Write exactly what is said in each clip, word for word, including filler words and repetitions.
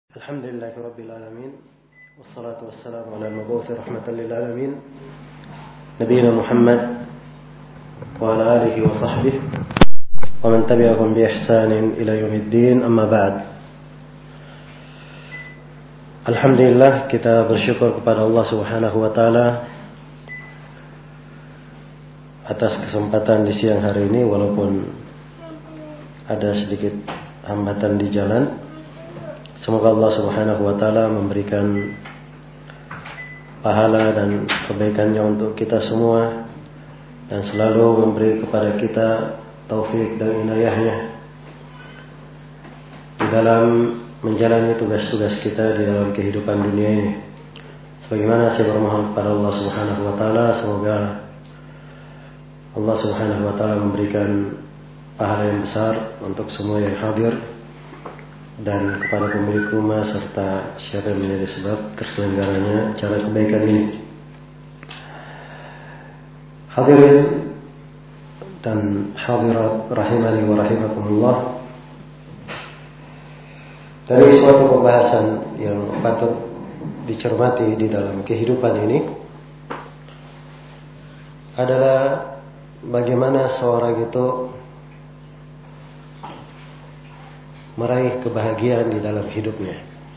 Alhamdulillahi Rabbil Alamin. Wassalatu wassalamu ala al-mabuthi rahmatan lil alamin Nabiina Muhammad wa ala alihi wa sahbihi wa man tabi'ahum bi ihsanin ila yaumiddin, amma ba'd. Alhamdulillah, kita bersyukur kepada Allah Subhanahu wa taala atas kesempatan di siang hari ini, walaupun ada sedikit hambatan di jalan. Semoga Allah Subhanahu wa taala memberikan pahala dan kebaikannya untuk kita semua, dan selalu memberi kepada kita taufik dan inayahnya di dalam menjalani tugas-tugas kita di dalam kehidupan dunia ini. Sebagaimana saya bermohon kepada Allah Subhanahu wa taala, semoga Allah Subhanahu wa taala memberikan pahala yang besar untuk semua yang hadir, dan kepada pemilik rumah serta siapa yang menjadi sebab terselenggaranya acara kebaikan ini. Hadirin dan hadirat rahimani wa rahimakumullah, dari suatu pembahasan yang patut dicermati di dalam kehidupan ini adalah bagaimana seorang itu meraih kebahagiaan di dalam hidupnya.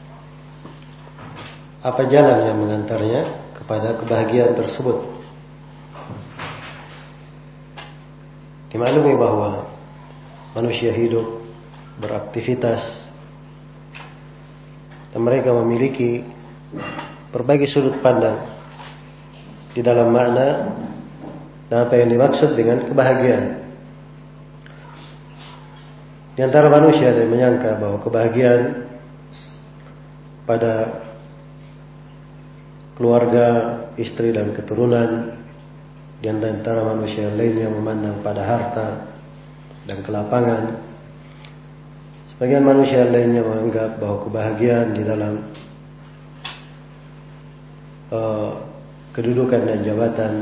Apa jalan yang mengantarnya kepada kebahagiaan tersebut? Dimaklumi bahwa manusia hidup, beraktivitas, dan mereka memiliki berbagai sudut pandang di dalam makna dan apa yang dimaksud dengan kebahagiaan. Di antara manusia ada yang menyangka bahwa kebahagiaan pada keluarga, istri dan keturunan. Di antara manusia lainnya memandang pada harta dan kelapangan. Sebagian manusia lainnya menganggap bahwa kebahagiaan di dalam uh, kedudukan dan jabatan.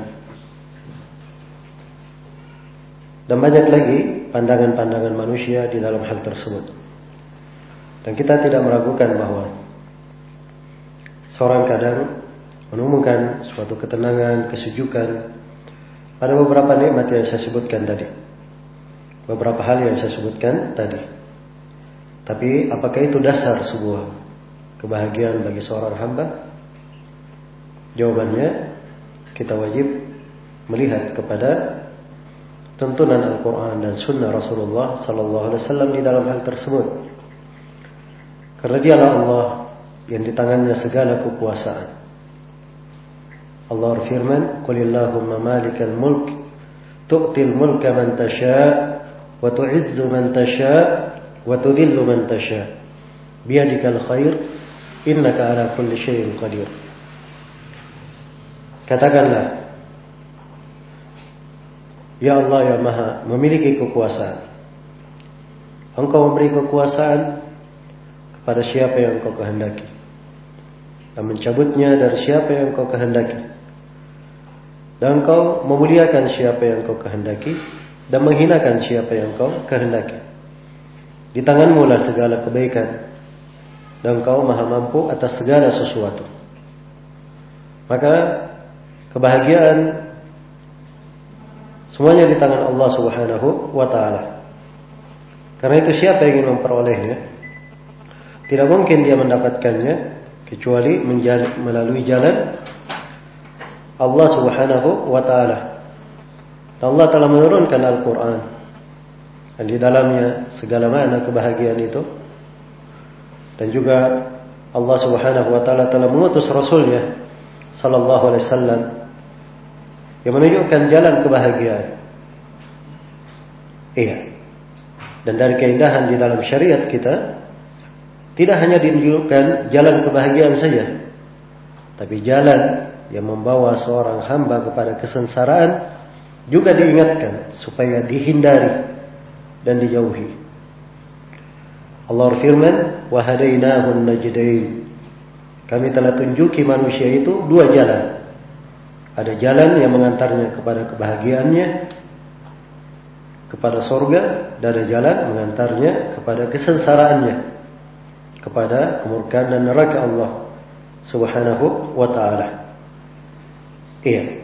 Dan banyak lagi pandangan-pandangan manusia di dalam hal tersebut. Dan kita tidak meragukan bahwa seorang kadang menemukan suatu ketenangan, kesejukan pada beberapa nikmat yang saya sebutkan tadi, beberapa hal yang saya sebutkan tadi. Tapi apakah itu dasar sebuah kebahagiaan bagi seorang hamba? Jawabannya, kita wajib melihat kepada tuntunan Al-Quran dan Sunnah Rasulullah Sallallahu Alaihi Wasallam di dalam hal tersebut. Karena dialah Allah yang di tangannya segala kekuasaan. Allah berfirman, "Qulillahumma malikal mulk, tu'til mulka man tasha' wa tu'izzu man tasha' wa tudhillu man tasha' biyadikal khair, innaka ala kulli syai'in qadir." Katakanlah, ya Allah yang maha memiliki kekuasaan. Engkau memberi kekuasaan kepada siapa yang engkau kehendaki, dan mencabutnya dari siapa yang engkau kehendaki. Dan engkau memuliakan siapa yang engkau kehendaki, dan menghinakan siapa yang engkau kehendaki. Di tanganmu lah segala kebaikan, dan engkau maha mampu atas segala sesuatu. Maka kebahagiaan semuanya di tangan Allah Subhanahu wa taala. Karena itu siapa yang ingin memperolehnya, tidak mungkin dia mendapatkannya kecuali melalui jalan Allah Subhanahu wa taala. Allah telah menurunkan Al-Quran, dan di dalamnya segala makna kebahagiaan itu. Dan juga Allah Subhanahu wa taala telah mengutus Rasulnya Sallallahu Alaihi Wasallam yang menunjukkan jalan kebahagiaan. Iya. Dan dari keindahan di dalam syariat kita, tidak hanya ditunjukkan jalan kebahagiaan saja, tapi jalan yang membawa seorang hamba kepada kesengsaraan juga diingatkan supaya dihindari dan dijauhi. Allah berfirman, "Wa hadainahun najdain." Kami telah tunjuki manusia itu dua jalan. Ada jalan yang mengantarnya kepada kebahagiaannya, kepada surga, dan ada jalan mengantarnya kepada kesengsaraannya. kepada kemurkaan dan neraka Allah Subhanahu wa ta'ala. Iya.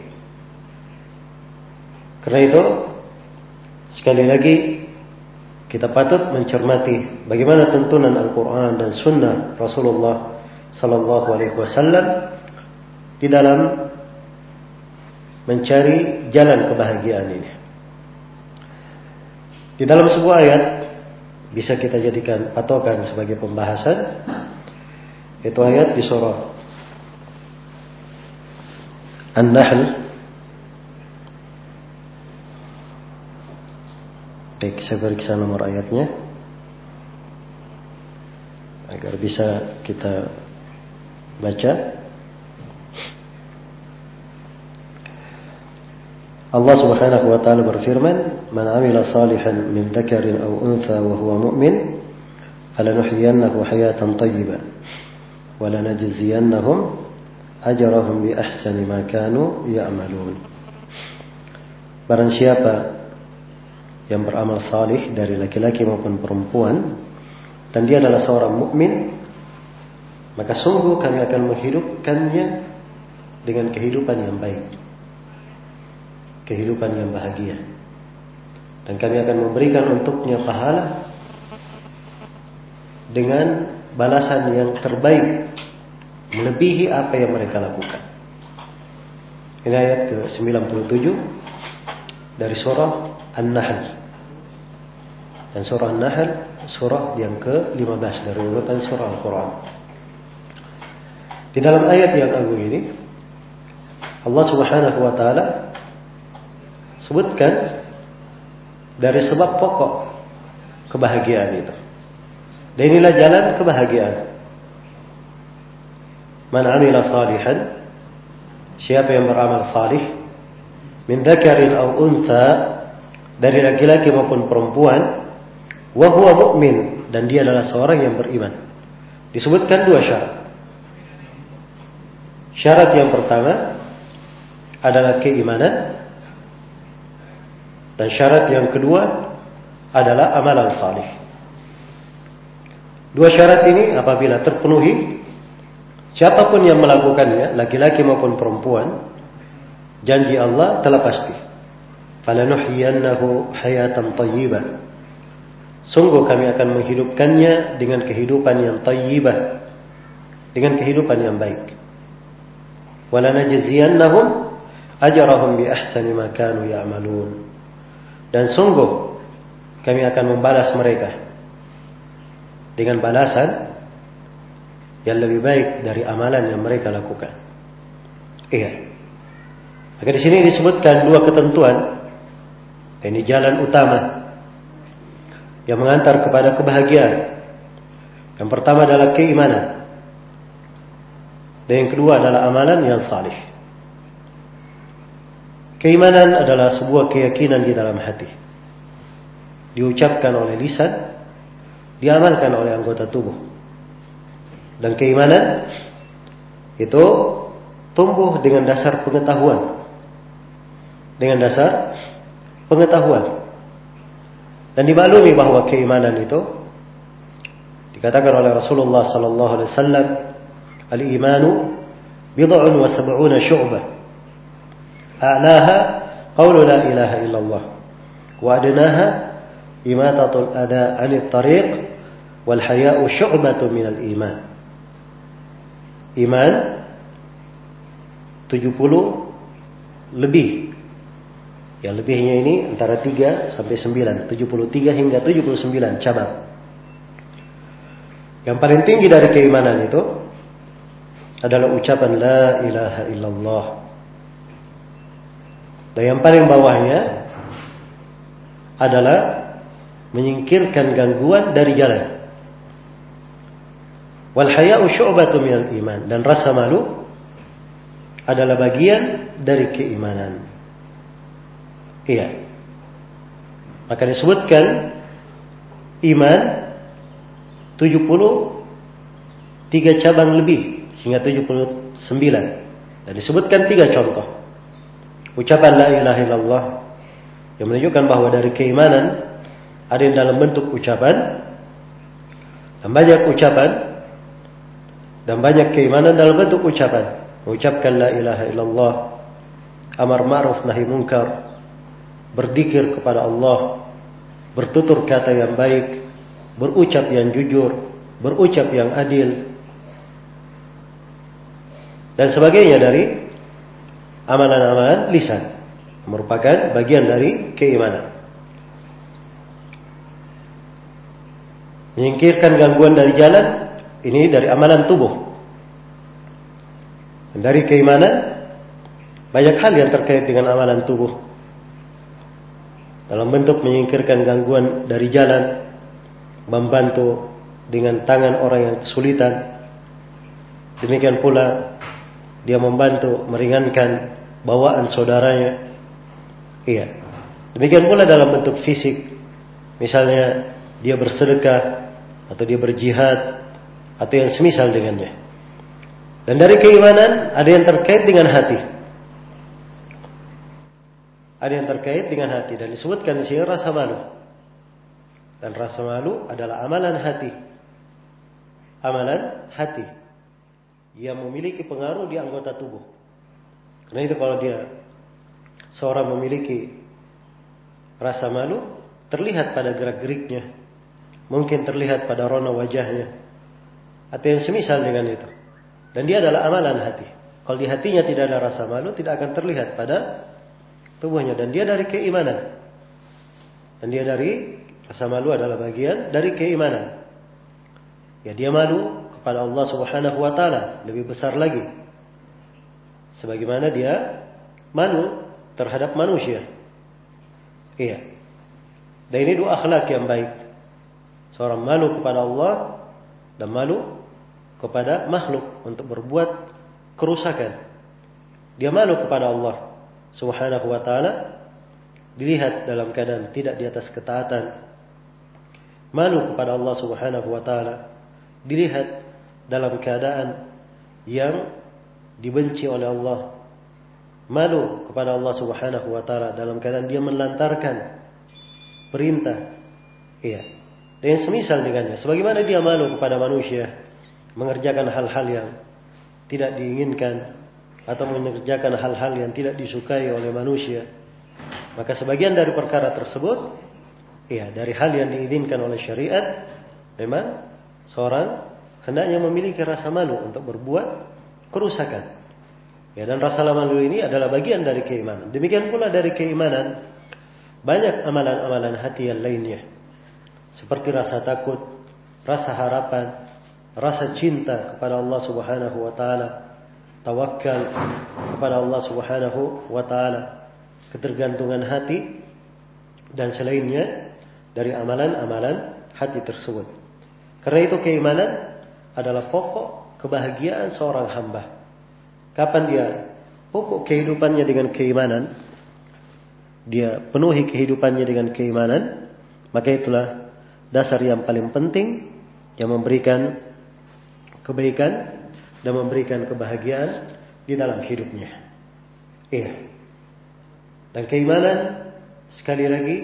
Karena itu sekali lagi kita patut mencermati bagaimana tuntunan Al-Quran dan Sunnah Rasulullah Sallallahu Alaihi Wasallam di dalam mencari jalan kebahagiaan ini. Di dalam sebuah ayat bisa kita jadikan patokan sebagai pembahasan, itu ayat di surah An-Nahl. Baik, saya periksa nomor ayatnya agar bisa kita baca. Allah Subhanahu wa ta'ala berfirman, "Man 'amila salihan min dzakarin aw untha wa huwa mu'min, falanuhyiyannahu hayatan thayyibah wa lanajziyannahum ajrahum bi ahsani ma kanu ya'malun." Barang siapa yang beramal salih dari laki-laki maupun perempuan dan dia adalah seorang mukmin, maka sungguh kami akan menghidupkannya dengan kehidupan yang baik, kehidupan yang bahagia, dan kami akan memberikan untuknya pahala dengan balasan yang terbaik melebihi apa yang mereka lakukan. Ini ayat ke sembilan puluh tujuh dari surah An-Nahl. Dan surah An-Nahl surah yang ke lima belas dari urutan surah Al-Quran. Di dalam ayat yang agung ini Allah Subhanahu wa ta'ala sebutkan dari sebab pokok kebahagiaan itu. Dan inilah jalan kebahagiaan. Man 'amila salihan, siapa yang beramal salih, min dzakarin aw untha, dari laki-laki maupun perempuan, wa huwa mu'min, dan dia adalah seorang yang beriman. Disebutkan dua syarat. Syarat yang pertama adalah keimanan, dan syarat yang kedua adalah amalan salih. Dua syarat ini apabila terpenuhi, siapapun yang melakukannya, laki-laki maupun perempuan, janji Allah telah pasti. Falanuhyiyannahu hayatan thayyibah. Sungguh kami akan menghidupkannya dengan kehidupan yang thayyibah, dengan kehidupan yang baik. Walanajziyannahum ajrahum bi ahsani ma kanu ya'malun. Dan sungguh kami akan membalas mereka dengan balasan yang lebih baik dari amalan yang mereka lakukan. Iya. Maka di sini disebutkan dua ketentuan. Ini jalan utama yang mengantar kepada kebahagiaan. Yang pertama adalah keimanan, dan yang kedua adalah amalan yang salih. Keimanan adalah sebuah keyakinan di dalam hati, diucapkan oleh lisan, diamalkan oleh anggota tubuh. Dan keimanan itu tumbuh dengan dasar pengetahuan, dengan dasar pengetahuan. Dan dimaklumi bahwa keimanan itu dikatakan oleh Rasulullah sallallahu alaihi wasallam, al-imanu bid'un wa sab'una syu'bah, a'laha qawlu la ilaha illallah, wa adnaha imatatul ada 'anil tariq, wal haya'u syu'batun minal iman. Iman tujuh puluh lebih. Yang lebihnya ini antara tiga sampai sembilan, tujuh puluh tiga hingga tujuh puluh sembilan cabang. Yang paling tinggi dari keimanan itu adalah ucapan la ilaha illallah. Dan yang paling bawahnya adalah menyingkirkan gangguan dari jalan. Wal haya'u syu'batun minal iman, dan rasa malu adalah bagian dari keimanan. Iya. Maka disebutkan iman tujuh puluh tiga cabang lebih hingga tujuh puluh sembilan. Dan disebutkan tiga contoh. Ucapan la ilaha illallah yang menunjukkan bahwa dari keimanan ada yang dalam bentuk ucapan, dan banyak ucapan Dan banyak keimanan dalam bentuk ucapan. Mengucapkan la ilaha illallah, amar ma'ruf nahi munkar, berzikir kepada Allah, bertutur kata yang baik, berucap yang jujur, berucap yang adil, dan sebagainya dari amalan-amalan lisan, merupakan bagian dari keimanan. Menyingkirkan gangguan dari jalan, ini dari amalan tubuh. Dan dari keimanan, banyak hal yang terkait dengan amalan tubuh. Dalam bentuk menyingkirkan gangguan dari jalan, membantu dengan tangan orang yang kesulitan. Demikian pula dia membantu meringankan bawaan saudaranya. Iya. Demikian pula dalam bentuk fisik. Misalnya dia bersedekah atau dia berjihad atau yang semisal dengannya. Dan dari keimanan ada yang terkait dengan hati. Ada yang terkait dengan hati dan disebutkan di sini rasa malu. Dan rasa malu adalah amalan hati. Amalan hati yang memiliki pengaruh di anggota tubuh. Karena itu kalau dia seorang memiliki rasa malu, terlihat pada gerak-geriknya, mungkin terlihat pada rona wajahnya, atau yang semisal dengan itu. Dan dia adalah amalan hati. Kalau di hatinya tidak ada rasa malu, tidak akan terlihat pada tubuhnya. Dan dia dari keimanan. Dan dia dari rasa malu adalah bagian dari keimanan. Ya, dia malu kepada Allah Subhanahu wa taala, lebih besar lagi. Sebagaimana dia malu terhadap manusia. Iya. Dan ini dua akhlak yang baik. Seorang malu kepada Allah dan malu kepada makhluk untuk berbuat kerusakan. Dia malu kepada Allah Subhanahu wa taala, dilihat dalam keadaan tidak di atas ketaatan. Malu kepada Allah Subhanahu wa taala, dilihat dalam keadaan yang dibenci oleh Allah. Malu kepada Allah Subhanahu wa taala dalam keadaan dia melantarkan perintah. Iya. Dan semisal dengannya. Sebagaimana dia malu kepada manusia mengerjakan hal-hal yang tidak diinginkan atau mengerjakan hal-hal yang tidak disukai oleh manusia. Maka sebagian dari perkara tersebut, iya, dari hal yang diizinkan oleh syariat, memang seorang hendaknya memiliki rasa malu untuk berbuat kerusakan. Ya, dan rasa malu ini adalah bagian dari keimanan. Demikian pula dari keimanan banyak amalan-amalan hati yang lainnya, seperti rasa takut, rasa harapan, rasa cinta kepada Allah Subhanahu wa taala, tawakal kepada Allah Subhanahu wa taala, ketergantungan hati dan selainnya dari amalan-amalan hati tersebut. Karena itu keimanan adalah pokok kebahagiaan seorang hamba. Kapan dia pokok kehidupannya dengan keimanan, dia penuhi kehidupannya dengan keimanan, maka itulah dasar yang paling penting yang memberikan kebaikan dan memberikan kebahagiaan di dalam hidupnya. Iya. Dan keimanan sekali lagi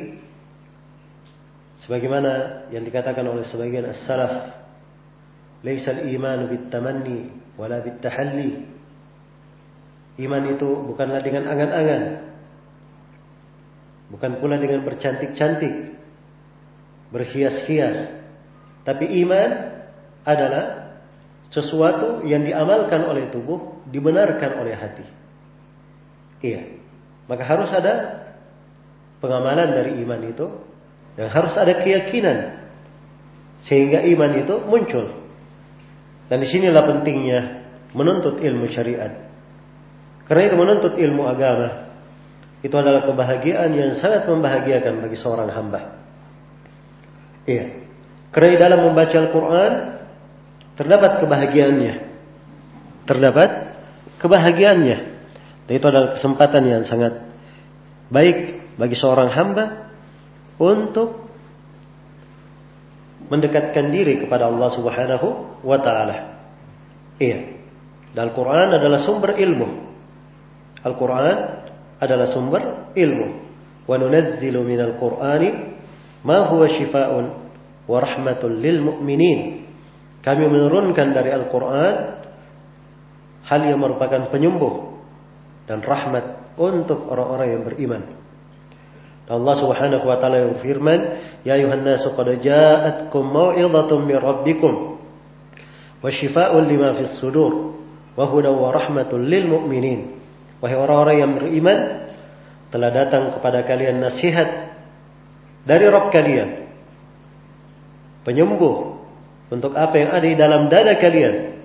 sebagaimana yang dikatakan oleh sebagian as-salaf, laisal iman bit-tamanni wala bit-tahalli. Iman itu bukanlah dengan angan-angan, bukan pula dengan bercantik-cantik, berhias-hias, tapi iman adalah sesuatu yang diamalkan oleh tubuh, dibenarkan oleh hati. Iya. Maka harus ada pengamalan dari iman itu, dan harus ada keyakinan sehingga iman itu muncul. Dan disinilah pentingnya menuntut ilmu syariat. Karena itu menuntut ilmu agama itu adalah kebahagiaan yang sangat membahagiakan bagi seorang hamba. Iya. Karena di dalam membaca Al-Quran terdapat kebahagiaannya. Terdapat kebahagiaannya. Dan itu adalah kesempatan yang sangat baik bagi seorang hamba untuk mendekatkan diri kepada Allah Subhanahu wa taala. Iya. Dan Al-Quran adalah sumber ilmu. Al-Quran adalah sumber ilmu. Wa nunazzilu minal Qur'ani ma huwa shifaa'un wa rahmatun lil mu'minin. kami menurunkan dari Al-Quran hal yang merupakan penyembuh dan rahmat untuk orang-orang yang beriman. Allah Subhanahu wa taala berfirman, "Ya ayuhan nasu qad ja'atkum mau'izatun min rabbikum wa shifaa'un lima fis sudur wa hudan wa rahmatun lil mu'minin." Wahai orang-orang yang beriman, telah datang kepada kalian nasihat dari Rabb kalian, penyembuh untuk apa yang ada di dalam dada kalian,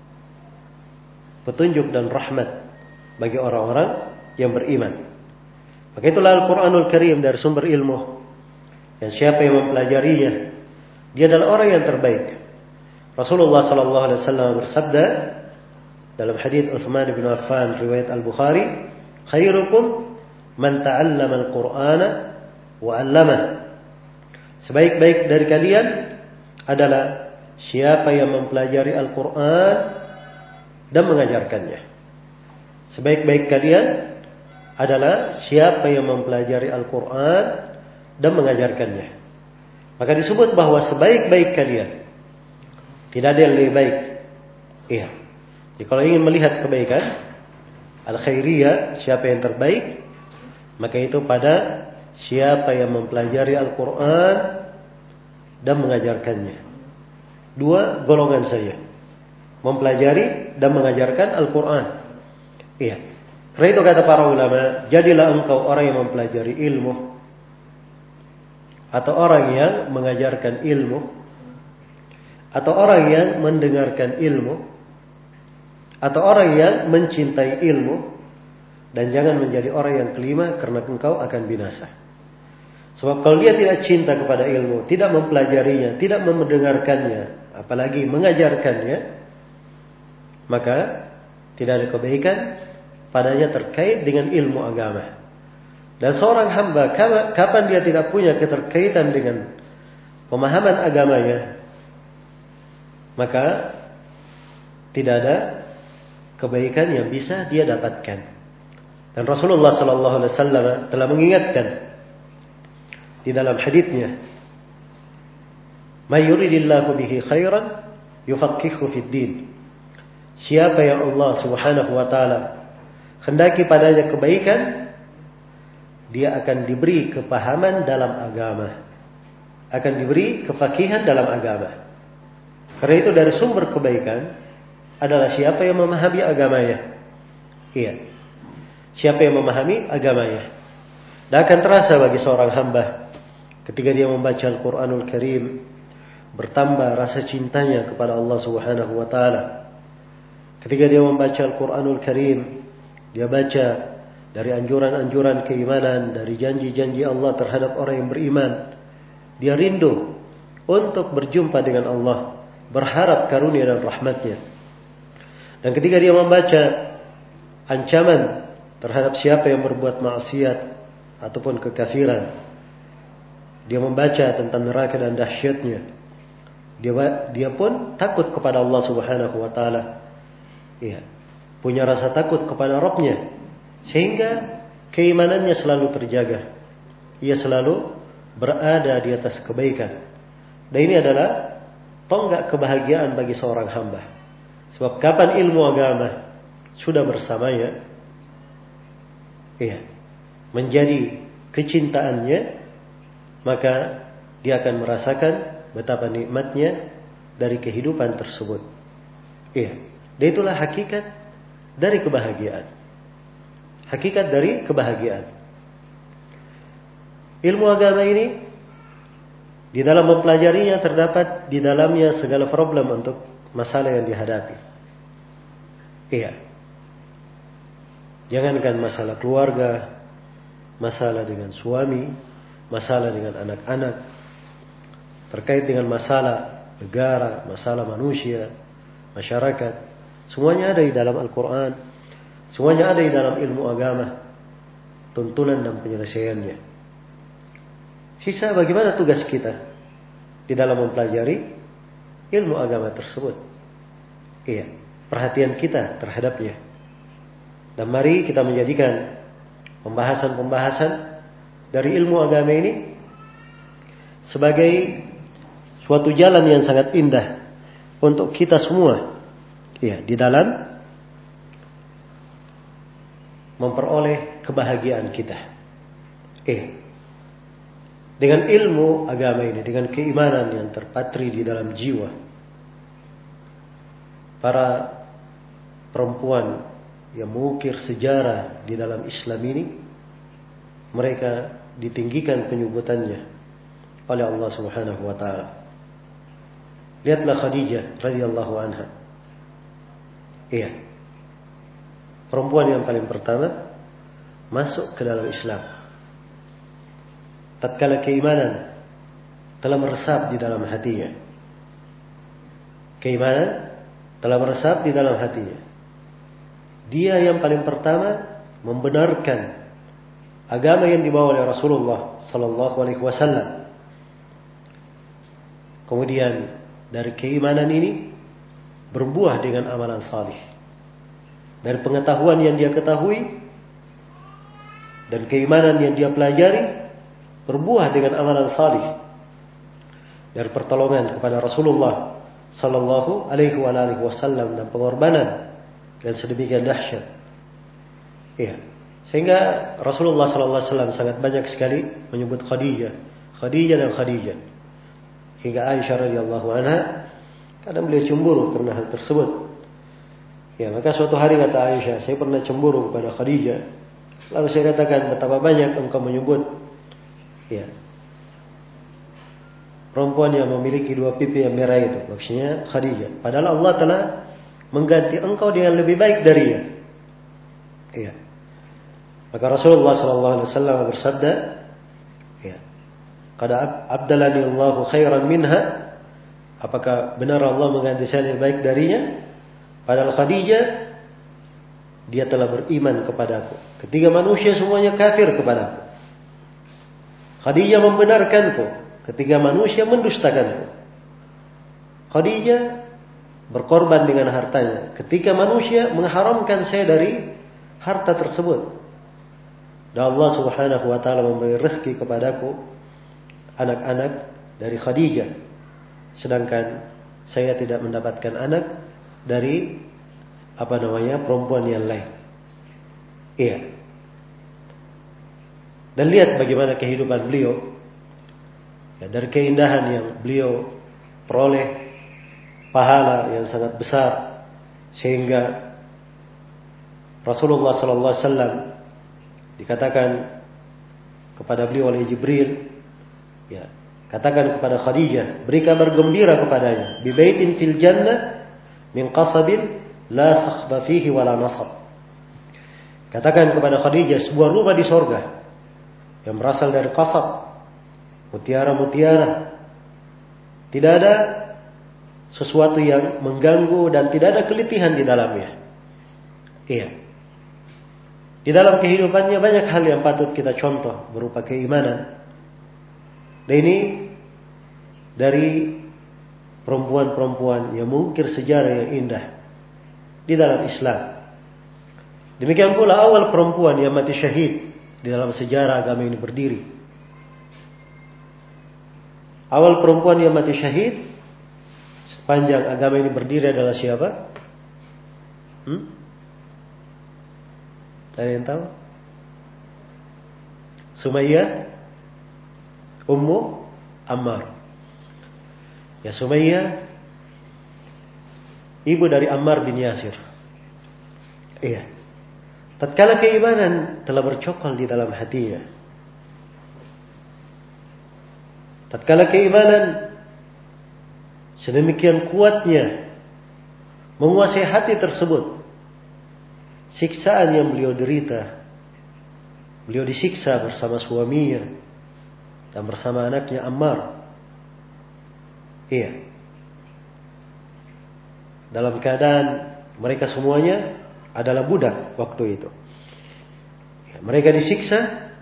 petunjuk dan rahmat bagi orang-orang yang beriman. Maka itulah Al-Quranul Karim dari sumber ilmu, dan siapa yang mempelajarinya, dia adalah orang yang terbaik. Rasulullah sallallahu alaihi wasallam bersabda dalam hadits Utsman bin Affan riwayat Al-Bukhari, "Khairukum man ta'allama al-Qur'ana wa 'allamahu." Sebaik-baik dari kalian adalah siapa yang mempelajari Al-Quran dan mengajarkannya. Sebaik-baik kalian adalah siapa yang mempelajari Al-Quran dan mengajarkannya. Maka disebut bahwa sebaik-baik kalian, tidak ada yang lebih baik. Iya. Jadi kalau ingin melihat kebaikan al-khairiyah, siapa yang terbaik, maka itu pada siapa yang mempelajari Al-Quran dan mengajarkannya. Dua golongan saja, mempelajari dan mengajarkan Al-Quran. Iya. Karena itu kata para ulama, jadilah engkau orang yang mempelajari ilmu, atau orang yang mengajarkan ilmu, atau orang yang mendengarkan ilmu, atau orang yang mencintai ilmu, dan jangan menjadi orang yang kelima, karena engkau akan binasa. Sebab kalau dia tidak cinta kepada ilmu, tidak mempelajarinya, tidak mendengarkannya, apalagi mengajarkannya, maka tidak ada kebaikan padanya terkait dengan ilmu agama. Dan seorang hamba, kapan dia tidak punya keterkaitan dengan pemahaman agamanya, maka tidak ada kebaikan yang bisa dia dapatkan. Dan Rasulullah sallallahu alaihi wasallam telah mengingatkan di dalam haditsnya, "May yuridillahu bihi khairan yufaqqihhu fid din." Siapa yang Allah Subhanahu wa taala hendaki padanya kebaikan, dia akan diberi kepahaman dalam agama, akan diberi kefakihan dalam agama. Karena itu dari sumber kebaikan adalah siapa yang memahami agamanya. Iya, siapa yang memahami agamanya. Dan akan terasa bagi seorang hamba ketika dia membaca Al-Quranul Karim, bertambah rasa cintanya kepada Allah Subhanahu wa taala. Ketika dia membaca Al-Quranul Karim, dia baca dari anjuran-anjuran keimanan, dari janji-janji Allah terhadap orang yang beriman. Dia rindu untuk berjumpa dengan Allah, berharap karunia dan rahmatnya. Dan ketika dia membaca ancaman terhadap siapa yang berbuat maksiat ataupun kekafiran, dia membaca tentang neraka dan dahsyatnya, dia dia pun takut kepada Allah Subhanahu wa taala. Iya, punya rasa takut kepada Rabbnya, sehingga keimanannya selalu terjaga. Ia selalu berada di atas kebaikan. Dan ini adalah tonggak kebahagiaan bagi seorang hamba. Sebab kapan ilmu agama sudah bersamanya, iya, menjadi kecintaannya, maka dia akan merasakan betapa nikmatnya dari kehidupan tersebut. Iya. Dan itulah hakikat dari kebahagiaan. Hakikat dari kebahagiaan. Ilmu agama ini, di dalam mempelajarinya terdapat di dalamnya segala problem untuk masalah yang dihadapi. Iya. Jangankan masalah keluarga, masalah dengan suami, masalah dengan anak-anak, terkait dengan masalah negara, masalah manusia, masyarakat. Semuanya ada di dalam Al-Quran. Semuanya ada di dalam ilmu agama, tuntunan dan penyelesaiannya. Sisa bagaimana tugas kita di dalam mempelajari ilmu agama tersebut. Iya, perhatian kita terhadapnya. Dan mari kita menjadikan pembahasan-pembahasan dari ilmu agama ini sebagai suatu jalan yang sangat indah untuk kita semua. Ya, di dalam memperoleh kebahagiaan kita. Eh, dengan ilmu agama ini, dengan keimanan yang terpatri di dalam jiwa, para perempuan yang mengukir sejarah di dalam Islam ini, mereka ditinggikan penyebutannya oleh Allah Subhanahu wa taala. Lihatlah Khadijah radhiyallahu anha. Iya. Perempuan yang paling pertama masuk ke dalam Islam. Tatkala keimanan telah meresap di dalam hatinya. Keimanan telah meresap di dalam hatinya. Dia yang paling pertama membenarkan agama yang dibawa oleh Rasulullah sallallahu alaihi wasallam. Kemudian dari keimanan ini berbuah dengan amalan salih. Dari pengetahuan yang dia ketahui dan keimanan yang dia pelajari berbuah dengan amalan salih. Dari pertolongan kepada Rasulullah sallallahu alaihi wasallam dan pengorbanan yang sedemikian dahsyat. Iya. Sehingga Rasulullah sallallahu alaihi wasallam sangat banyak sekali menyebut Khadijah, Khadijah dan Khadijah. Hingga Aisyah radhiyallahu anha kadang beliau cemburu karena hal tersebut. Ya, maka suatu hari kata Aisyah, saya pernah cemburu kepada Khadijah. Lalu saya katakan, betapa banyak engkau menyebut ya, perempuan yang memiliki dua pipi yang merah itu, maksudnya Khadijah. Padahal Allah telah mengganti engkau dengan lebih baik darinya. Iya. Maka Rasulullah sallallahu alaihi wasallam bersabda, ya, qad abdalani Allahu khairan minha. Apakah benar Allah mengganti saya lebih baik darinya? Padahal Khadijah, dia telah beriman kepadaku ketika manusia semuanya kafir kepadaku. Khadijah membenarkanku ketika manusia mendustakanku. Khadijah berkorban dengan hartanya ketika manusia mengharamkan saya dari harta tersebut. Dan Allah Subhanahu wa taala memberi rezeki kepadaku anak-anak dari Khadijah, sedangkan saya tidak mendapatkan anak dari apa namanya perempuan yang lain. Iya. Dan lihat bagaimana kehidupan beliau. Ya, dari keindahan yang beliau peroleh, pahala yang sangat besar, sehingga Rasulullah sallallahu alaihi wasallam dikatakan kepada beliau oleh Jibril, ya, katakan kepada Khadijah, beri kabar gembira kepadanya, bi baitin fil jannah min qasabin la sakhba fihi wala nasab. Katakan kepada Khadijah, sebuah rumah di sorga yang berasal dari qasab, mutiara-mutiara. Tidak ada sesuatu yang mengganggu dan tidak ada kelitihan di dalamnya. Iya. Di dalam kehidupannya banyak hal yang patut kita contoh berupa keimanan. Dan ini dari perempuan-perempuan yang mengukir sejarah yang indah di dalam Islam. Demikian pula awal perempuan yang mati syahid di dalam sejarah agama ini berdiri. Awal perempuan yang mati syahid sepanjang agama ini berdiri adalah siapa? Hmm? Ada yang tahu? Sumayyah Ummu Ammar. Ya, Sumayyah ibu dari Ammar bin Yasir. Iya. Tatkala keimanan telah bercokol di dalam hatinya, tatkala keimanan sedemikian kuatnya menguasai hati tersebut, siksaan yang beliau derita, beliau disiksa bersama suaminya dan bersama anaknya Ammar. Iya. Dalam keadaan mereka semuanya adalah budak waktu itu. Ya, mereka disiksa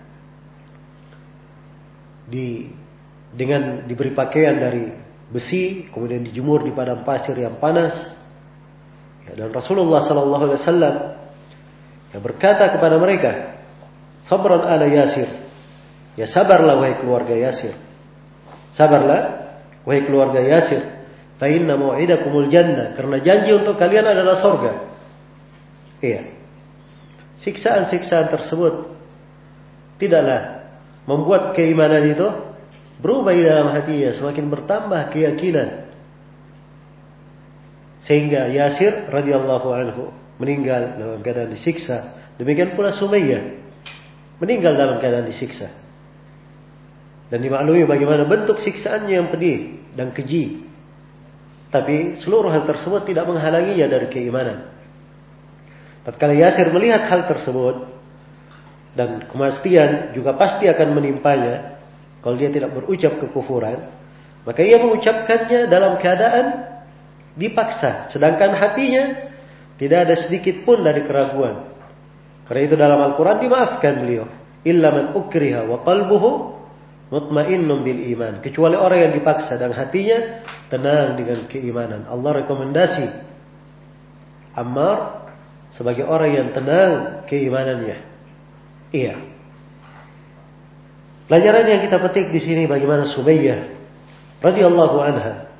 di dengan diberi pakaian dari besi, kemudian dijemur di padang pasir yang panas. Ya, dan Rasulullah sallallahu alaihi wasallam yang berkata kepada mereka, "Sabran ala Yasir." Ya, sabarlah wahai keluarga Yasir. Sabarlah wahai keluarga Yasir. Fa inna mau'idakumul jannah, karena janji untuk kalian adalah surga. Iya. Siksaan-siksaan tersebut tidaklah membuat keimanan itu berubah di dalam hatinya, semakin bertambah keyakinan. Sehingga Yasir radhiyallahu anhu meninggal dalam keadaan disiksa. Demikian pula Sumayyah meninggal dalam keadaan disiksa. Dan dimaklumi bagaimana bentuk siksaannya yang pedih dan keji. Tapi seluruh hal tersebut tidak menghalanginya dari keimanan. Tatkala Yasir melihat hal tersebut, dan kematian juga pasti akan menimpanya kalau dia tidak berucap kekufuran, maka ia mengucapkannya dalam keadaan dipaksa, sedangkan hatinya tidak ada sedikit pun dari keraguan. Karena itu dalam Al-Quran dimaafkan beliau, illa man ukriha wa qalbuhu mutmainnun bil iman, kecuali orang yang dipaksa dan hatinya tenang dengan keimanan. Allah rekomendasi Ammar sebagai orang yang tenang keimanannya. Iya. Pelajaran yang kita petik di sini bagaimana Sumayyah radhiyallahu anha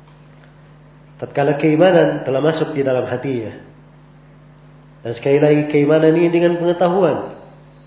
tatkala keimanan telah masuk di dalam hatinya. Dan sekali lagi keimanan ini dengan pengetahuan.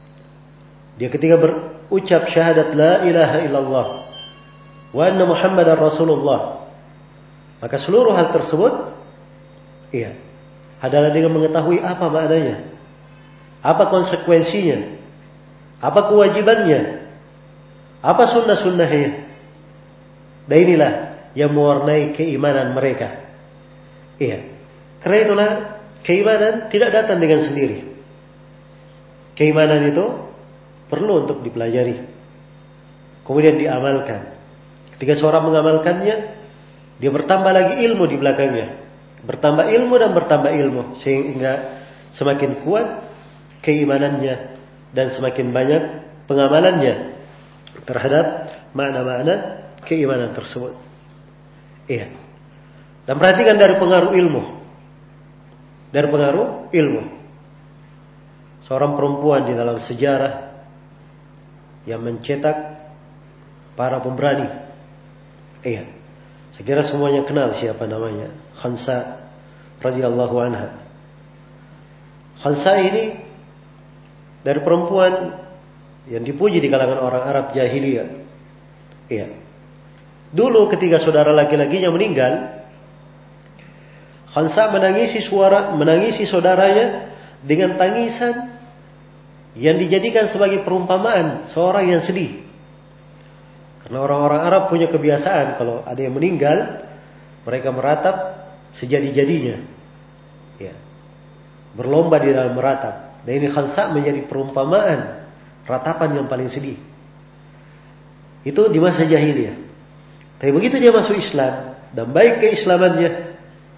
Dia ketika berucap syahadat la ilaha illallah wa anna Muhammadar Rasulullah, maka seluruh hal tersebut iya adalah dengan mengetahui apa maknanya, apa konsekuensinya, apa kewajibannya, apa sunnah-sunnahnya. Dan inilah yang mewarnai keimanan mereka. Iya. Karena itulah keimanan tidak datang dengan sendiri. Keimanan itu perlu untuk dipelajari, kemudian diamalkan. Ketika seorang mengamalkannya, dia bertambah lagi ilmu di belakangnya. Bertambah ilmu dan bertambah ilmu, sehingga semakin kuat keimanannya dan semakin banyak pengamalannya terhadap makna-makna keimanan tersebut. Iya. Dan perhatikan dari pengaruh ilmu. Dari pengaruh ilmu. Seorang perempuan di dalam sejarah yang mencetak para pemberani. Iya. Saya kira semuanya kenal siapa namanya. Khansa radhiyallahu anha. Khansa ini dari perempuan yang dipuji di kalangan orang Arab jahiliyah. Iya. Dulu ketika saudara laki-lakinya meninggal, Khansa menangisi suara, menangisi saudaranya dengan tangisan yang dijadikan sebagai perumpamaan seorang yang sedih. Karena orang-orang Arab punya kebiasaan kalau ada yang meninggal, mereka meratap sejadi-jadinya. Ya. Berlomba di dalam meratap. Dan ini Khansa menjadi perumpamaan ratapan yang paling sedih. Itu di masa jahiliyah. Tapi begitu dia masuk Islam dan baik keislamannya,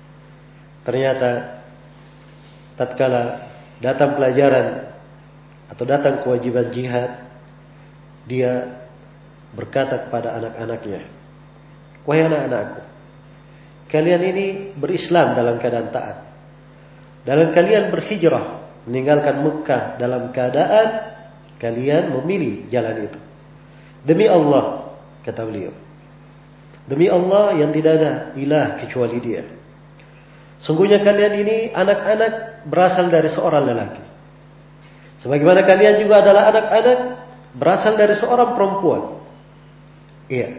ternyata tatkala datang pelajaran atau datang kewajiban jihad, dia berkata kepada anak-anaknya, "Wahai anak-anakku, kalian ini berislam dalam keadaan taat. Dan kalian berhijrah meninggalkan Mekah dalam keadaan kalian memilih jalan itu. Demi Allah," kata beliau, "demi Allah yang tidak ada ilah kecuali Dia. Sungguhnya kalian ini anak-anak berasal dari seorang lelaki. Sebagaimana kalian juga adalah anak-anak berasal dari seorang perempuan. Iya.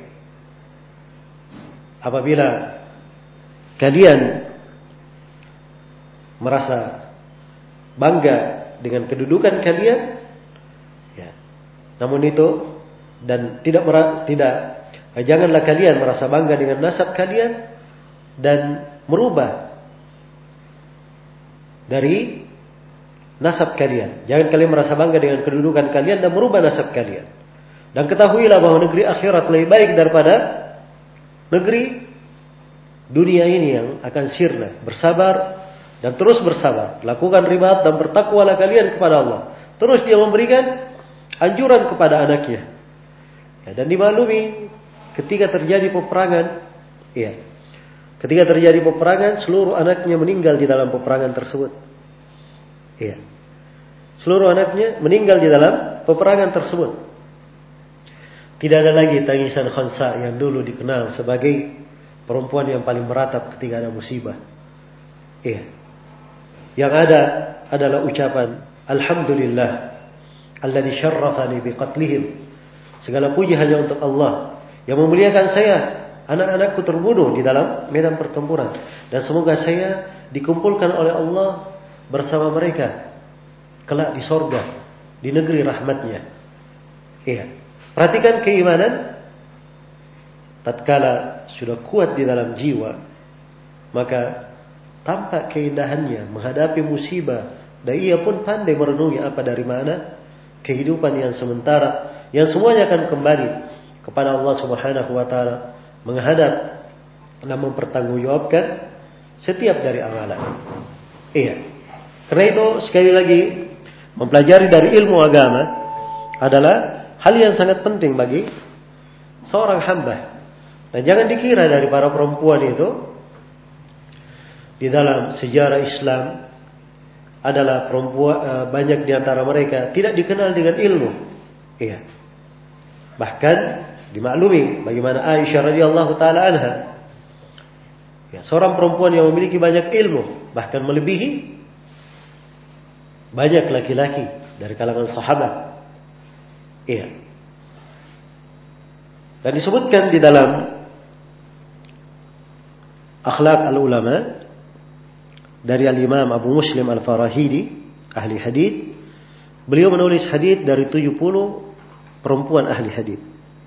Apabila kalian merasa bangga dengan kedudukan kalian, ya, namun itu dan tidak tidak janganlah kalian merasa bangga dengan nasab kalian dan merubah dari nasab kalian. Jangan kalian merasa bangga dengan kedudukan kalian dan merubah nasab kalian. Dan ketahuilah bahwa negeri akhirat lebih baik daripada negeri dunia ini yang akan sirna. Bersabar dan terus bersabar. Lakukan ribat dan bertakwalah kalian kepada Allah." Terus dia memberikan anjuran kepada anaknya. Ya, dan dimaklumi ketika terjadi peperangan, ya, ketika terjadi peperangan, seluruh anaknya meninggal di dalam peperangan tersebut. Ya, seluruh anaknya meninggal di dalam peperangan tersebut. Tidak ada lagi tangisan Khansa yang dulu dikenal sebagai perempuan yang paling meratap ketika ada musibah. Iya. Yang ada adalah ucapan alhamdulillah alladzi syarrafani biqatlihim. Segala puji hanya untuk Allah yang memuliakan saya. Anak-anakku terbunuh di dalam medan pertempuran dan semoga saya dikumpulkan oleh Allah bersama mereka kelak di sorga, di negeri rahmatnya. Iya. Perhatikan keimanan tatkala sudah kuat di dalam jiwa, maka tampak keindahannya menghadapi musibah, dan ia pun pandai merenungi apa dari mana kehidupan yang sementara, yang semuanya akan kembali kepada Allah Subhanahu wa taala, menghadap dan mempertanggungjawabkan setiap dari amalan. Iya. Karena itu sekali lagi mempelajari dari ilmu agama adalah hal yang sangat penting bagi seorang hamba. Nah, jangan dikira dari para perempuan itu di dalam sejarah Islam adalah perempuan, banyak di antara mereka tidak dikenal dengan ilmu. Iya. Bahkan dimaklumi bagaimana Aisyah radhiyallahu taala anha, ya, seorang perempuan yang memiliki banyak ilmu, bahkan melebihi banyak laki-laki dari kalangan sahabat. Iya. Dan disebutkan di dalam Akhlaq al-Ulama dari Al-Imam Abu Muslim Al-Farahidi, ahli hadith. Beliau menulis hadith dari tujuh puluh perempuan ahli hadith.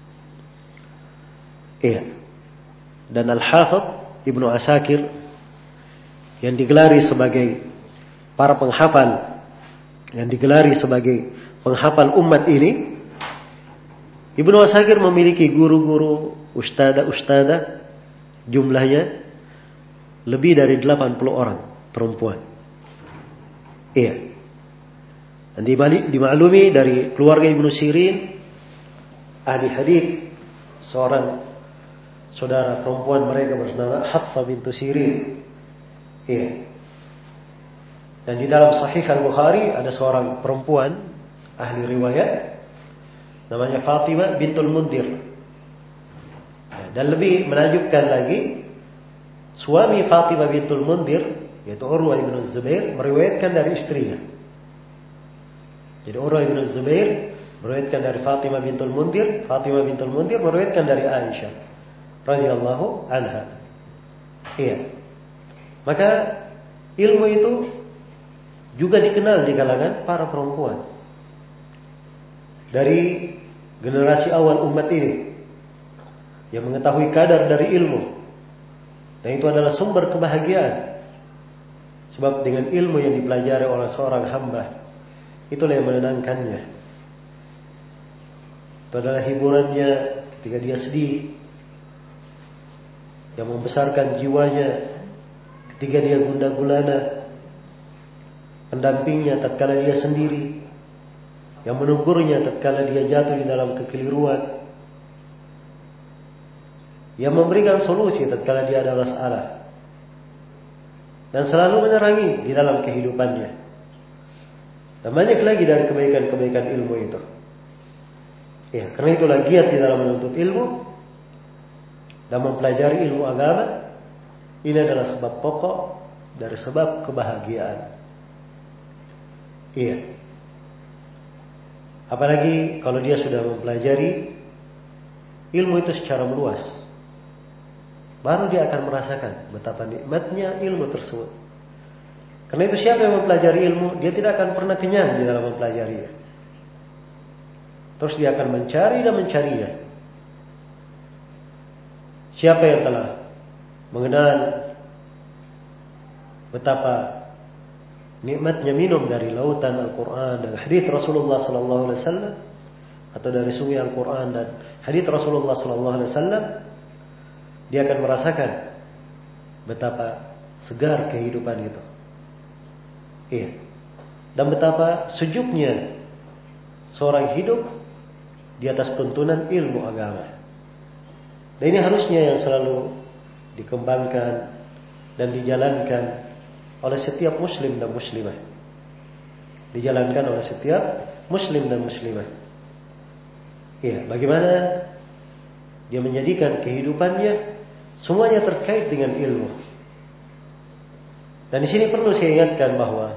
Iya. Dan Al-Hafidh Ibnu Asakir yang digelari sebagai para penghafal, yang digelari sebagai penghafal umat ini, Ibnu Asakir memiliki guru-guru, ustadzah-ustadzah, jumlahnya lebih dari delapan puluh orang perempuan. Iya. Dan dimaklumi dari keluarga Ibnu Sirin, ahli hadith, seorang saudara perempuan mereka bernama Hafsah bintu Sirin. Iya. Dan di dalam Sahih Al-Bukhari ada seorang perempuan ahli riwayat namanya Fatimah bintul Mundhir. Dan lebih menakjubkan lagi, suami Fatimah bintul Mundhir yaitu Urwah bin Zubair meriwayatkan dari istrinya. Jadi Urwah bin Zubair meriwayatkan dari Fatimah bintul Mundhir, Fatimah bintul Mundhir meriwayatkan dari Aisyah radhiyallahu anha. Iya. Maka ilmu itu juga dikenal di kalangan para perempuan dari generasi awal umat ini yang mengetahui kadar dari ilmu, dan itu adalah sumber kebahagiaan. Sebab dengan ilmu yang dipelajari oleh seorang hamba, itulah yang menenangkannya. Itu adalah hiburannya ketika dia sedih, yang membesarkan jiwanya ketika dia gundah gulana, pendampingnya tatkala dia sendiri, yang menegurnya tatkala dia jatuh di dalam kekeliruan, yang memberikan solusi tatkala dia ada masalah, dan selalu menerangi di dalam kehidupannya. Dan banyak lagi dari kebaikan-kebaikan ilmu itu. Ya, karena itulah giat di dalam menuntut ilmu dan mempelajari ilmu agama. Ini adalah sebab pokok dari sebab kebahagiaan. Iya. Apalagi kalau dia sudah mempelajari ilmu itu secara meluas, baru dia akan merasakan betapa nikmatnya ilmu tersebut. Karena itu siapa yang mempelajari ilmu, dia tidak akan pernah kenyang di dalam mempelajarinya. Terus dia akan mencari dan mencarinya. Siapa yang telah mengenal betapa nikmatnya minum dari lautan Al-Quran dan hadits Rasulullah Sallallahu Alaihi Wasallam, atau dari sungai Al-Quran dan hadits Rasulullah Sallallahu Alaihi Wasallam, dia akan merasakan betapa segar kehidupan itu. Iya. Dan betapa sejuknya seorang hidup di atas tuntunan ilmu agama. Dan ini harusnya yang selalu dikembangkan dan dijalankan oleh setiap muslim dan muslimah. Dijalankan oleh setiap muslim dan muslimah. Iya, bagaimana dia menjadikan kehidupannya Semuanya terkait dengan ilmu. Dan di sini perlu saya ingatkan bahwa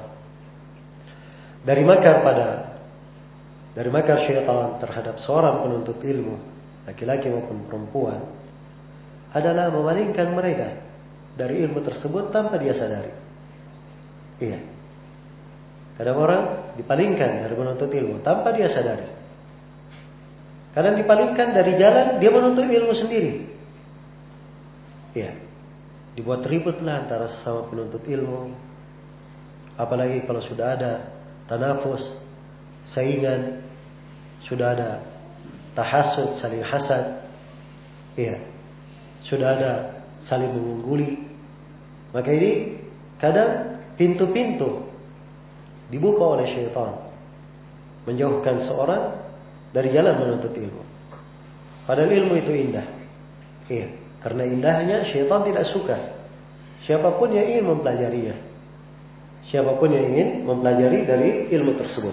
dari makar pada dari makar syaitan terhadap seorang penuntut ilmu, laki-laki maupun perempuan, adalah memalingkan mereka dari ilmu tersebut tanpa dia sadari. Iya. Kadang orang dipalingkan dari menuntut ilmu tanpa dia sadari. Kadang dipalingkan dari jalan dia menuntut ilmu sendiri. Iya. Dibuat ributlah antara sesama penuntut ilmu. Apalagi kalau sudah ada tanafus, saingan, sudah ada tahasud, saling hasad. Iya. Sudah ada saling mengungguli. Maka ini kadang pintu-pintu dibuka oleh syaitan menjauhkan seorang dari jalan menuntut ilmu. Padahal ilmu itu indah. Iya, karena indahnya syaitan tidak suka. Siapapun yang ingin mempelajarinya. Siapapun yang ingin mempelajari dari ilmu tersebut.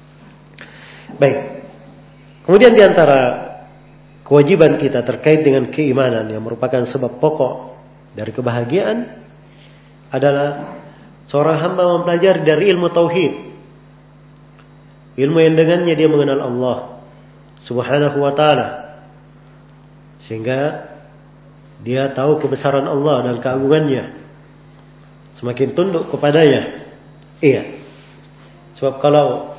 Baik. Kemudian di antara kewajiban kita terkait dengan keimanan yang merupakan sebab pokok dari kebahagiaan adalah seorang hamba mempelajari dari ilmu tauhid. Ilmu yang dengannya dia mengenal Allah Subhanahu wa ta'ala. Sehingga dia tahu kebesaran Allah dan keagungannya. Semakin tunduk kepadanya. Iya. Sebab kalau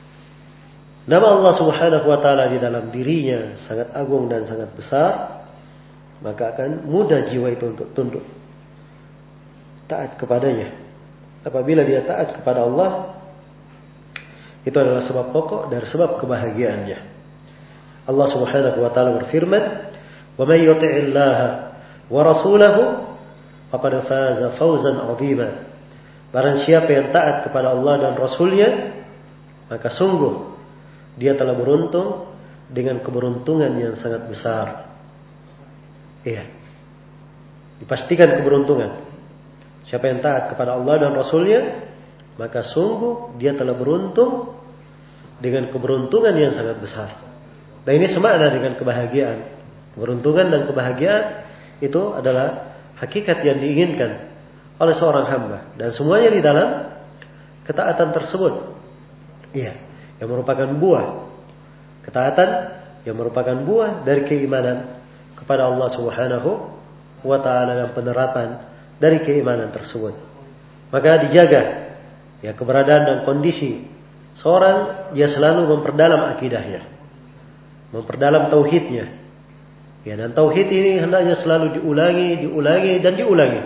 nama Allah Subhanahu wa ta'ala di dalam dirinya sangat agung dan sangat besar, maka akan mudah jiwa itu untuk tunduk, taat kepadanya. Apabila dia taat kepada Allah, itu adalah sebab pokok dari sebab kebahagiaannya. Allah Subhanahu wa ta'ala berfirman, "Wa may yuti'illaha wa rasulahu faqad faza fawzan 'azima." Barang siapa yang taat kepada Allah dan Rasulnya, maka sungguh dia telah beruntung dengan keberuntungan yang sangat besar. Iya. Dipastikan keberuntungan. Siapa yang taat kepada Allah dan Rasulnya, maka sungguh dia telah beruntung dengan keberuntungan yang sangat besar. Dan ini semakna dengan kebahagiaan. Keberuntungan dan kebahagiaan itu adalah hakikat yang diinginkan oleh seorang hamba. Dan semuanya di dalam ketaatan tersebut. Iya. Yang merupakan buah. Ketaatan yang merupakan buah dari keimanan kepada Allah Subhanahu wa ta'ala dan penerapan dari keimanan tersebut. Maka dijaga ya keberadaan dan kondisi seorang dia selalu memperdalam akidahnya, memperdalam tauhidnya. Ya, dan tauhid ini hendaknya selalu diulangi, diulangi dan diulangi.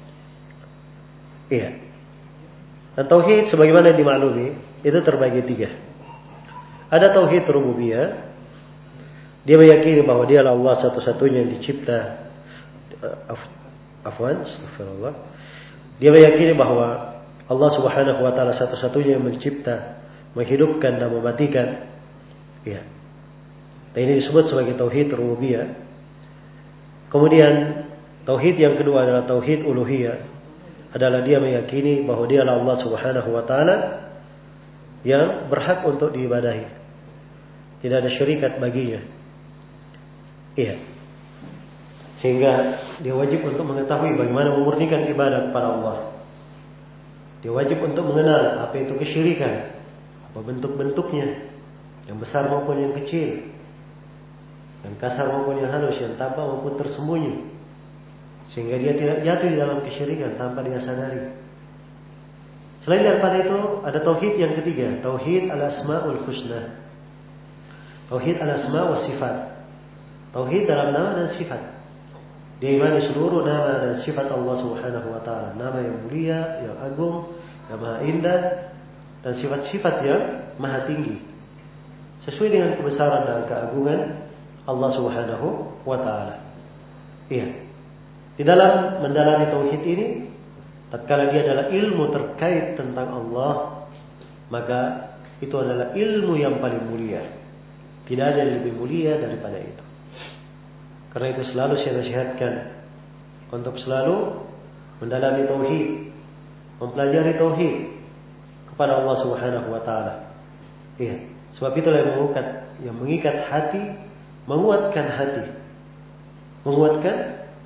Iya. Dan tauhid sebagaimana dimaklumi itu terbagi tiga. Ada tauhid rububiyah. Dia meyakini bahwa dia adalah Allah satu-satunya yang dicipta. Af, afwan, astagfirullah. Dia meyakini bahwa Allah Subhanahu wa ta'ala satu-satunya yang mencipta, menghidupkan dan mematikan. Ya. Dan ini disebut sebagai tauhid rububiyah. Kemudian tauhid yang kedua adalah tauhid uluhiyah. Adalah dia meyakini bahwa dia adalah Allah Subhanahu wa ta'ala yang berhak untuk diibadahi. Tidak ada syarikat baginya. Iya. Sehingga dia wajib untuk mengetahui bagaimana memurnikan ibadah kepada Allah. Dia wajib untuk mengenal apa itu kesyirikan, apa bentuk-bentuknya, yang besar maupun yang kecil, yang kasar maupun yang halus, yang tampak maupun tersembunyi, sehingga dia tidak jatuh di dalam kesyirikan tanpa dia sadari. Selain daripada itu, ada tauhid yang ketiga, tauhid al-asma'ul husna, tauhid al-asma' wa sifat, tauhid dalam nama dan sifat. Dia imani seluruh nama dan sifat Allah Subhanahu wa ta'ala. Nama yang mulia, yang agung, yang maha indah, dan sifat-sifat yang maha tinggi. Sesuai dengan kebesaran dan keagungan Allah Subhanahu wa ta'ala. Iya. Di dalam mendalami tauhid ini, tatkala dia adalah ilmu terkait tentang Allah, maka itu adalah ilmu yang paling mulia. Tidak ada yang lebih mulia daripada itu. Karena itu selalu saya nasihatkan untuk selalu mendalami tauhid, mempelajari tauhid kepada Allah Subhanahu wa ta'ala. Iya, sebab itulah yang mengikat, yang mengikat hati, menguatkan hati. Menguatkan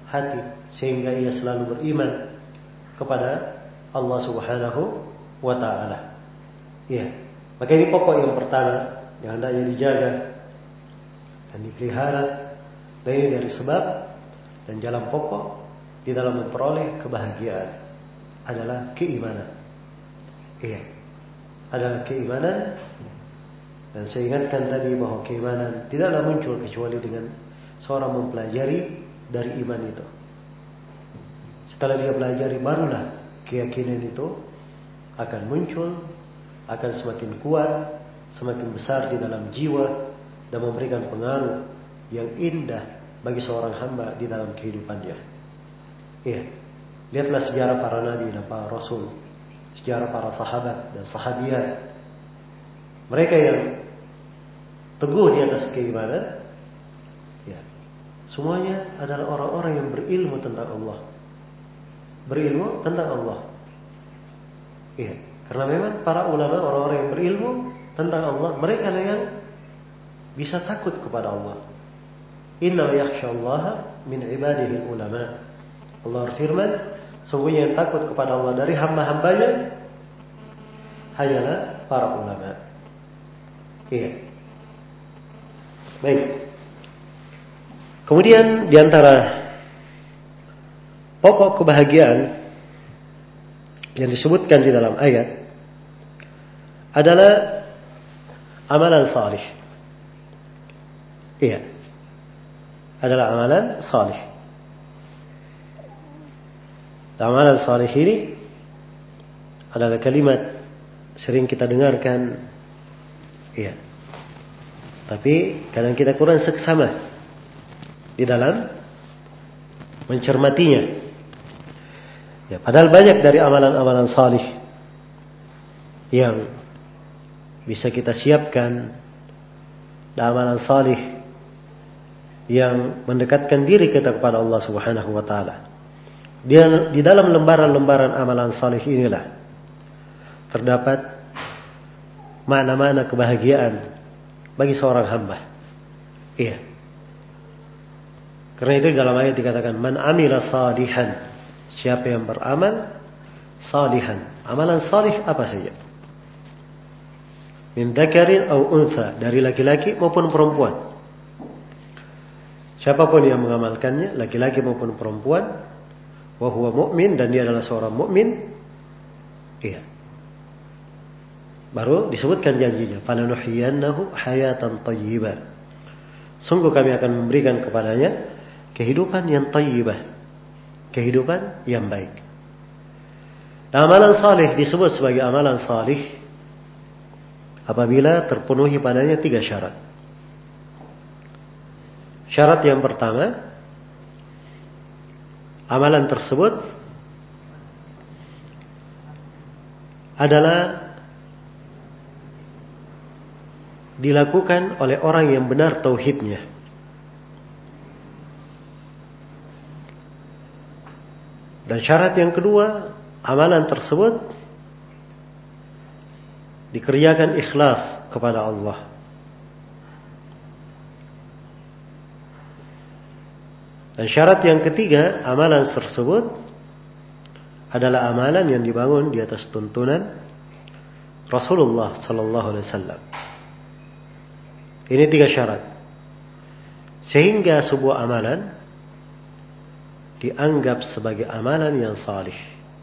hati sehingga ia selalu beriman kepada Allah Subhanahu wa taala. Iya. Maka ini pokok yang pertama yang hendaknya dijaga dan dipelihara. Dan ini dari sebab dan jalan pokok di dalam memperoleh kebahagiaan adalah keimanan. Iya. Adalah keimanan. Dan saya ingatkan tadi bahwa keimanan tidaklah muncul kecuali dengan seorang mempelajari dari iman itu. Setelah dia pelajari barulah keyakinan itu akan muncul, akan semakin kuat, semakin besar di dalam jiwa dan memberikan pengaruh yang indah bagi seorang hamba di dalam kehidupannya. Iya. Lihatlah sejarah para nabi dan para rasul, sejarah para sahabat dan sahabiat. Mereka yang teguh di atas keimanan, ya, semuanya adalah orang-orang yang berilmu tentang Allah. Berilmu tentang Allah. Iya, karena memang para ulama, orang-orang yang berilmu tentang Allah, mereka lah yang bisa takut kepada Allah. Inna yakhshallaha min ibadihi ulama. Allah berfirman, sungguhnya yang takut kepada Allah dari hamba-hambanya hanyalah para ulama. Iya. Baik. Kemudian di antara pokok kebahagiaan yang disebutkan di dalam ayat adalah amalan salih. Iya. Adalah amalan salih. Amalan salih ini adalah kalimat sering kita dengarkan. Iya. Tapi kadang kita kurang seksama di dalam mencermatinya. Ya, padahal banyak dari amalan-amalan salih yang bisa kita siapkan, dan amalan salih yang mendekatkan diri kita kepada Allah Subhanahu wa taala. Di, di dalam lembaran-lembaran amalan salih inilah terdapat makna-makna kebahagiaan bagi seorang hamba. Iya. Karena itu dalam ayat dikatakan man amila salihan, siapa yang beramal salihan. Amalan salih apa saja? Min dzakarin aw untha, dari laki-laki maupun perempuan. Siapapun yang mengamalkannya, laki-laki maupun perempuan, wa huwa mu'min, dan dia adalah seorang mukmin. Iya. Baru disebutkan janjinya, falanuhyiyannahu hayatan thayyibah. Sungguh kami akan memberikan kepadanya kehidupan yang thayyibah, kehidupan yang baik. Dan amalan salih disebut sebagai amalan salih apabila terpenuhi padanya tiga syarat. Syarat yang pertama, amalan tersebut adalah dilakukan oleh orang yang benar tauhidnya. Dan syarat yang kedua, amalan tersebut dikerjakan ikhlas kepada Allah. Dan syarat yang ketiga, amalan tersebut adalah amalan yang dibangun di atas tuntunan Rasulullah sallallahu alaihi wasallam. Ini tiga syarat. Sehingga sebuah amalan dianggap sebagai amalan yang salih.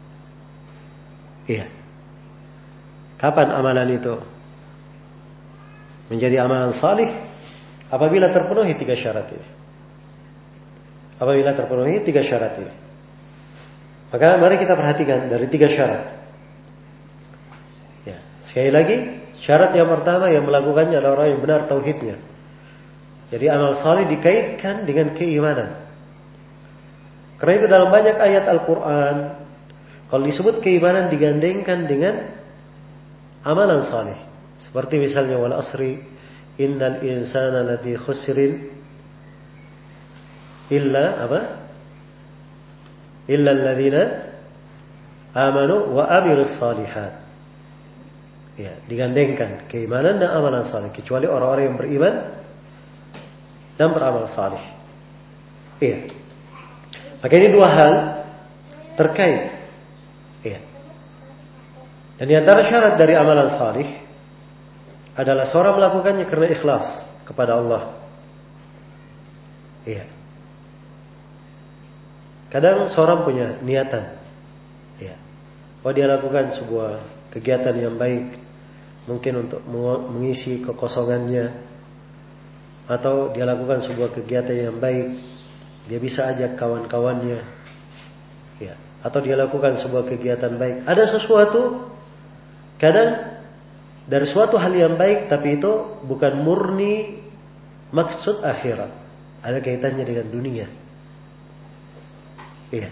Iya. Kapan amalan itu menjadi amalan salih? Apabila terpenuhi tiga syarat ini. Apabila terpenuhi tiga syarat ini. Maka mari kita perhatikan dari tiga syarat. Ya, sekali lagi, syarat yang pertama yang melakukannya adalah orang yang benar tauhidnya. Jadi amal saleh dikaitkan dengan keimanan. Karena itu dalam banyak ayat Al-Quran, kalau disebut keimanan digandengkan dengan amalan saleh. Seperti misalnya wal asri innal insana lafi khusrin illa apa? Illa alladhina amanu wa amilus salihat. Ya, digandengkan keimanan dan amalan saleh, kecuali orang-orang yang beriman dan beramal saleh. Iya. Maka ini dua hal terkait. Ya. Dan di antara syarat dari amalan salih adalah seorang melakukannya karena ikhlas kepada Allah. Iya. Kadang seorang punya niatan, ya, bahwa dia lakukan sebuah kegiatan yang baik, mungkin untuk mengisi kekosongannya, atau dia lakukan sebuah kegiatan yang baik, dia bisa ajak kawan-kawannya, ya, atau dia lakukan sebuah kegiatan baik. Ada sesuatu, kadang dari suatu hal yang baik, tapi itu bukan murni maksud akhirat, ada kaitannya dengan dunia. Iya.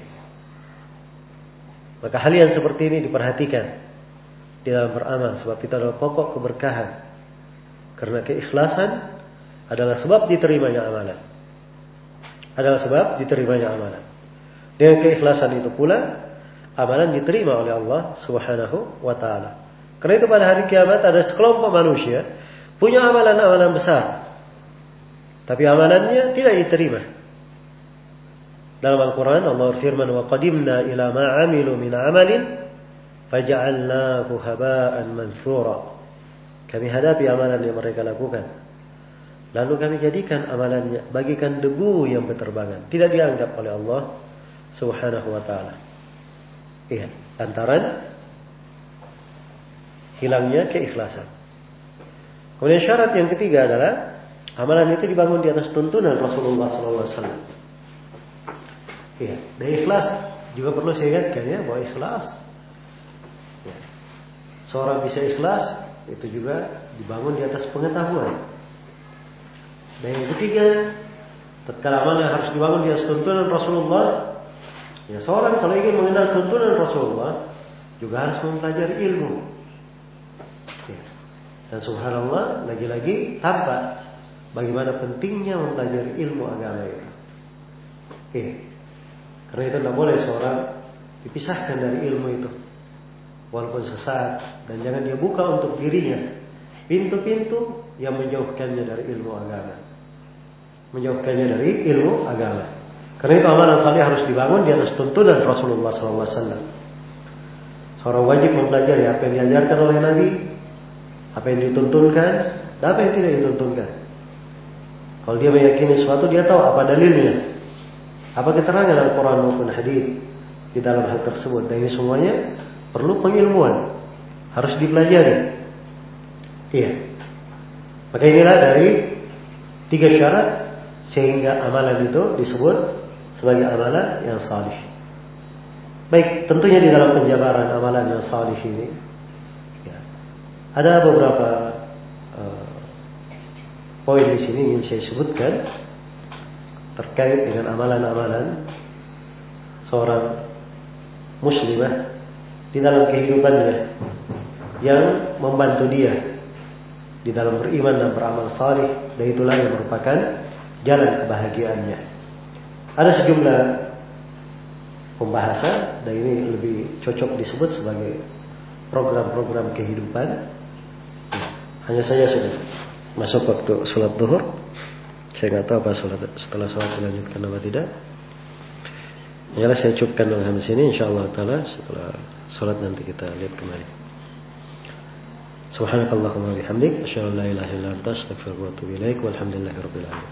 Maka hal yang seperti ini diperhatikan di dalam beramal, sebab itu adalah pokok keberkahan. Karena keikhlasan adalah sebab diterimanya amalan. Adalah sebab diterimanya amalan. Dengan keikhlasan itu pula amalan diterima oleh Allah Subhanahu wa taala. Karena itu pada hari kiamat ada sekelompok manusia punya amalan-amalan besar, tapi amalannya tidak diterima. Dalam Al-Quran Allah berfirman, wa qadimna ila ma amilu min amalin faja'alnahu haba'an manthura. Kami hadapi amalan yang mereka lakukan, lalu kami jadikan amalannya bagikan debu yang berterbangan, tidak dianggap oleh Allah Subhanahu wa taala. Iya, lantaran hilangnya keikhlasan. Kemudian syarat yang ketiga adalah amalan itu dibangun di atas tuntunan Rasulullah sallallahu alaihi wasallam. Iya, dan ikhlas juga perlu saya ingatkan ya, bahwa ikhlas, ya, seorang bisa ikhlas itu juga dibangun di atas pengetahuan. Dan yang ketiga, tatkala amalan harus dibangun di atas tuntunan Rasulullah, ya, seorang kalau ingin mengenal tuntunan Rasulullah juga harus mempelajari ilmu. Ya. Dan subhanallah, lagi-lagi tampak bagaimana pentingnya mempelajari ilmu agama itu. Ya. Karena itu tidak boleh seorang dipisahkan dari ilmu itu, walaupun sesaat, dan jangan dia buka untuk dirinya pintu-pintu yang menjauhkannya dari ilmu agama, menjauhkannya dari ilmu agama. Karena itu amalan saleh harus dibangun di atas tuntunan Rasulullah sallallahu alaihi wasallam. Seorang wajib mempelajari apa yang diajarkan oleh Nabi, apa yang dituntunkan, dan apa yang tidak dituntunkan. Kalau dia meyakini sesuatu, dia tahu apa dalilnya, apa keterangan Al-Quran maupun hadis di dalam hal tersebut. Dan ini semuanya perlu pengilmuan, harus dipelajari. Iya. Maka inilah dari tiga syarat sehingga amalan itu disebut sebagai amalan yang salih. Baik, tentunya di dalam penjabaran amalan yang salih ini, ya, ada beberapa uh, poin di sini ingin saya sebutkan terkait dengan amalan-amalan seorang muslimah di dalam kehidupannya yang membantu dia di dalam beriman dan beramal salih, dan itulah yang merupakan jalan kebahagiaannya. Ada sejumlah pembahasan, dan ini lebih cocok disebut sebagai program-program kehidupan. Hanya saja sudah masuk waktu sholat zuhur. Saya nggak tahu apa sholat, setelah sholat dilanjutkan apa tidak. Yalah, saya cukupkan dulu sampai sini. Insyaallah taala setelah sholat nanti kita lihat kembali. Subhanakallahumma bihamdik, asyhadu an la ilaha illa anta, astaghfiruka wa atubu ilaik. Walhamdulillahirabbil alamin.